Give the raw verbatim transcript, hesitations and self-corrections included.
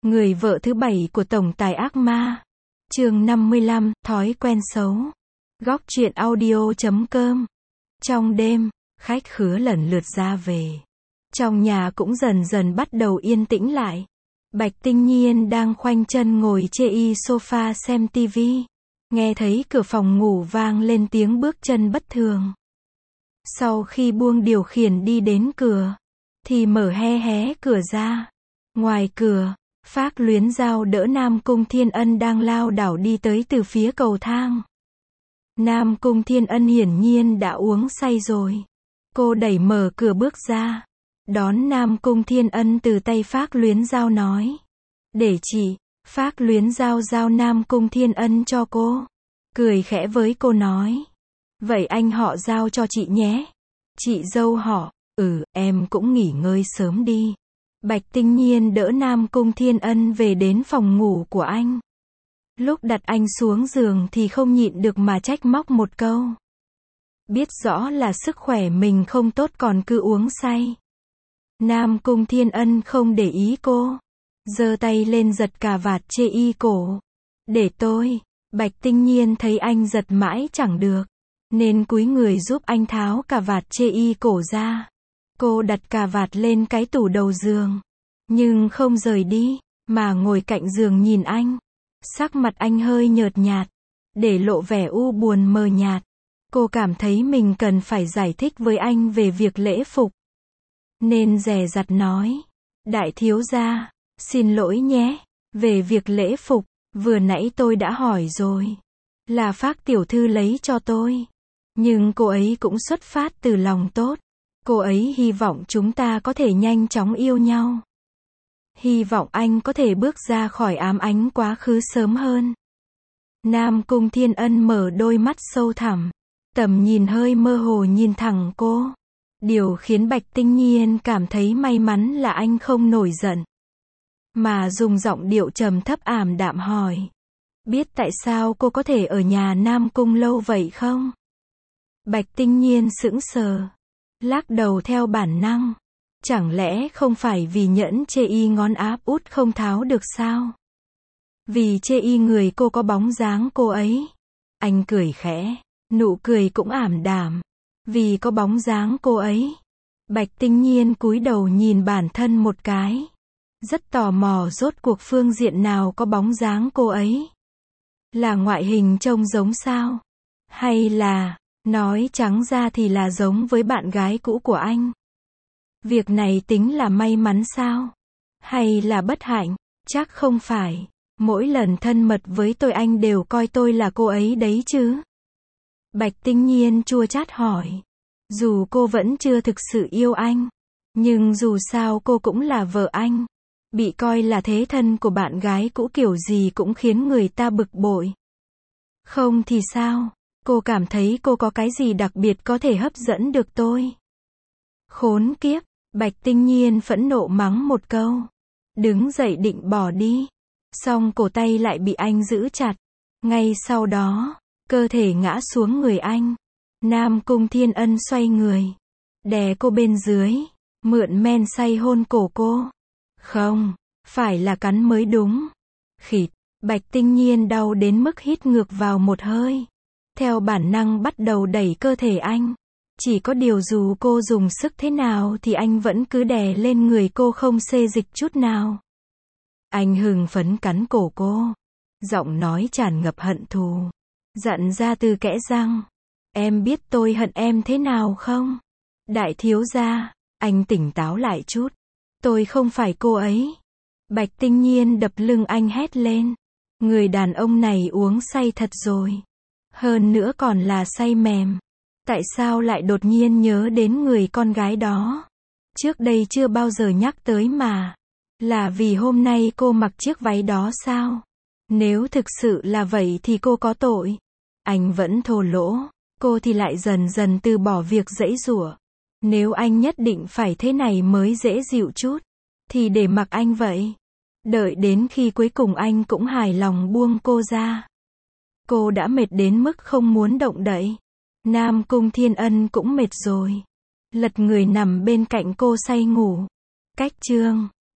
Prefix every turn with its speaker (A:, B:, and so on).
A: Người vợ thứ bảy của tổng tài ác ma. Chương năm mươi lăm, thói quen xấu. Góc truyện audio chấm com. Trong đêm, khách khứa lần lượt ra về. Trong nhà cũng dần dần bắt đầu yên tĩnh lại. Bạch Tinh Nhiên đang khoanh chân ngồi chê y sofa xem tivi. Nghe thấy cửa phòng ngủ vang lên tiếng bước chân bất thường. Sau khi buông điều khiển đi đến cửa, thì mở hé hé cửa ra. Ngoài cửa, Phác Luyến Giao đỡ Nam Cung Thiên Ân đang lao đảo đi tới từ phía cầu thang. Nam Cung Thiên Ân hiển nhiên đã uống say rồi. Cô đẩy mở cửa bước ra, đón Nam Cung Thiên Ân từ tay Phác Luyến Giao nói. Để chị. Phác Luyến Giao giao Nam Cung Thiên Ân cho cô. Cười khẽ với cô nói. Vậy anh họ giao cho chị nhé. Chị dâu họ, ừ, em cũng nghỉ ngơi sớm đi. Bạch Tinh Nhiên đỡ Nam Cung Thiên Ân về đến phòng ngủ của anh. Lúc đặt anh xuống giường thì không nhịn được mà trách móc một câu. Biết rõ là sức khỏe mình không tốt còn cứ uống say. Nam Cung Thiên Ân không để ý cô. Giơ tay lên giật cà vạt chê y cổ. Để tôi. Bạch Tinh Nhiên thấy anh giật mãi chẳng được, nên cúi người giúp anh tháo cà vạt chê y cổ ra. Cô đặt cà vạt lên cái tủ đầu giường, nhưng không rời đi, mà ngồi cạnh giường nhìn anh. Sắc mặt anh hơi nhợt nhạt, để lộ vẻ u buồn mờ nhạt. Cô cảm thấy mình cần phải giải thích với anh về việc lễ phục, nên dè dặt nói. Đại thiếu gia, xin lỗi nhé, về việc lễ phục, vừa nãy tôi đã hỏi rồi. Là Phác tiểu thư lấy cho tôi. Nhưng cô ấy cũng xuất phát từ lòng tốt. Cô ấy hy vọng chúng ta có thể nhanh chóng yêu nhau. Hy vọng anh có thể bước ra khỏi ám ánh quá khứ sớm hơn. Nam Cung Thiên Ân mở đôi mắt sâu thẳm, tầm nhìn hơi mơ hồ nhìn thẳng cô. Điều khiến Bạch Tinh Nhiên cảm thấy may mắn là anh không nổi giận, mà dùng giọng điệu trầm thấp ảm đạm hỏi. Biết tại sao cô có thể ở nhà Nam Cung lâu vậy không? Bạch Tinh Nhiên sững sờ, lắc đầu theo bản năng. Chẳng lẽ không phải vì nhẫn chê y ngón áp út không tháo được sao? Vì chê y người cô có bóng dáng cô ấy. Anh cười khẽ, nụ cười cũng ảm đạm. Vì có bóng dáng cô ấy. Bạch Tinh Nhiên cúi đầu nhìn bản thân một cái. Rất tò mò rốt cuộc phương diện nào có bóng dáng cô ấy. Là ngoại hình trông giống sao? Hay là, nói trắng ra thì là giống với bạn gái cũ của anh? Việc này tính là may mắn sao? Hay là bất hạnh? Chắc không phải. Mỗi lần thân mật với tôi anh đều coi tôi là cô ấy đấy chứ. Bạch Tinh Nhiên chua chát hỏi. Dù cô vẫn chưa thực sự yêu anh, nhưng dù sao cô cũng là vợ anh. Bị coi là thế thân của bạn gái cũ kiểu gì cũng khiến người ta bực bội. Không thì sao? Cô cảm thấy cô có cái gì đặc biệt có thể hấp dẫn được tôi? Khốn kiếp! Bạch Tinh Nhiên phẫn nộ mắng một câu. Đứng dậy định bỏ đi. Song cổ tay lại bị anh giữ chặt. Ngay sau đó, cơ thể ngã xuống người anh. Nam Cung Thiên Ân xoay người, đè cô bên dưới, mượn men say hôn cổ cô. Không, phải là cắn mới đúng. Khịt! Bạch Tinh Nhiên đau đến mức hít ngược vào một hơi. Theo bản năng bắt đầu đẩy cơ thể anh. Chỉ có điều dù cô dùng sức thế nào thì anh vẫn cứ đè lên người cô không xê dịch chút nào. Anh hưng phấn cắn cổ cô. Giọng nói tràn ngập hận thù. Dặn ra từ kẽ răng. Em biết tôi hận em thế nào không? Đại thiếu gia, anh tỉnh táo lại chút. Tôi không phải cô ấy. Bạch Tinh Nhiên đập lưng anh hét lên. Người đàn ông này uống say thật rồi. Hơn nữa còn là say mềm. Tại sao lại đột nhiên nhớ đến người con gái đó? Trước đây chưa bao giờ nhắc tới mà. Là vì hôm nay cô mặc chiếc váy đó sao? Nếu thực sự là vậy thì cô có tội. Anh vẫn thô lỗ. Cô thì lại dần dần từ bỏ việc giãy giụa. Nếu anh nhất định phải thế này mới dễ dịu chút, thì để mặc anh vậy. Đợi đến khi cuối cùng anh cũng hài lòng buông cô ra. Cô đã mệt đến mức không muốn động đậy. Nam Cung Thiên Ân cũng mệt rồi. Lật người nằm bên cạnh cô say ngủ. Cách chương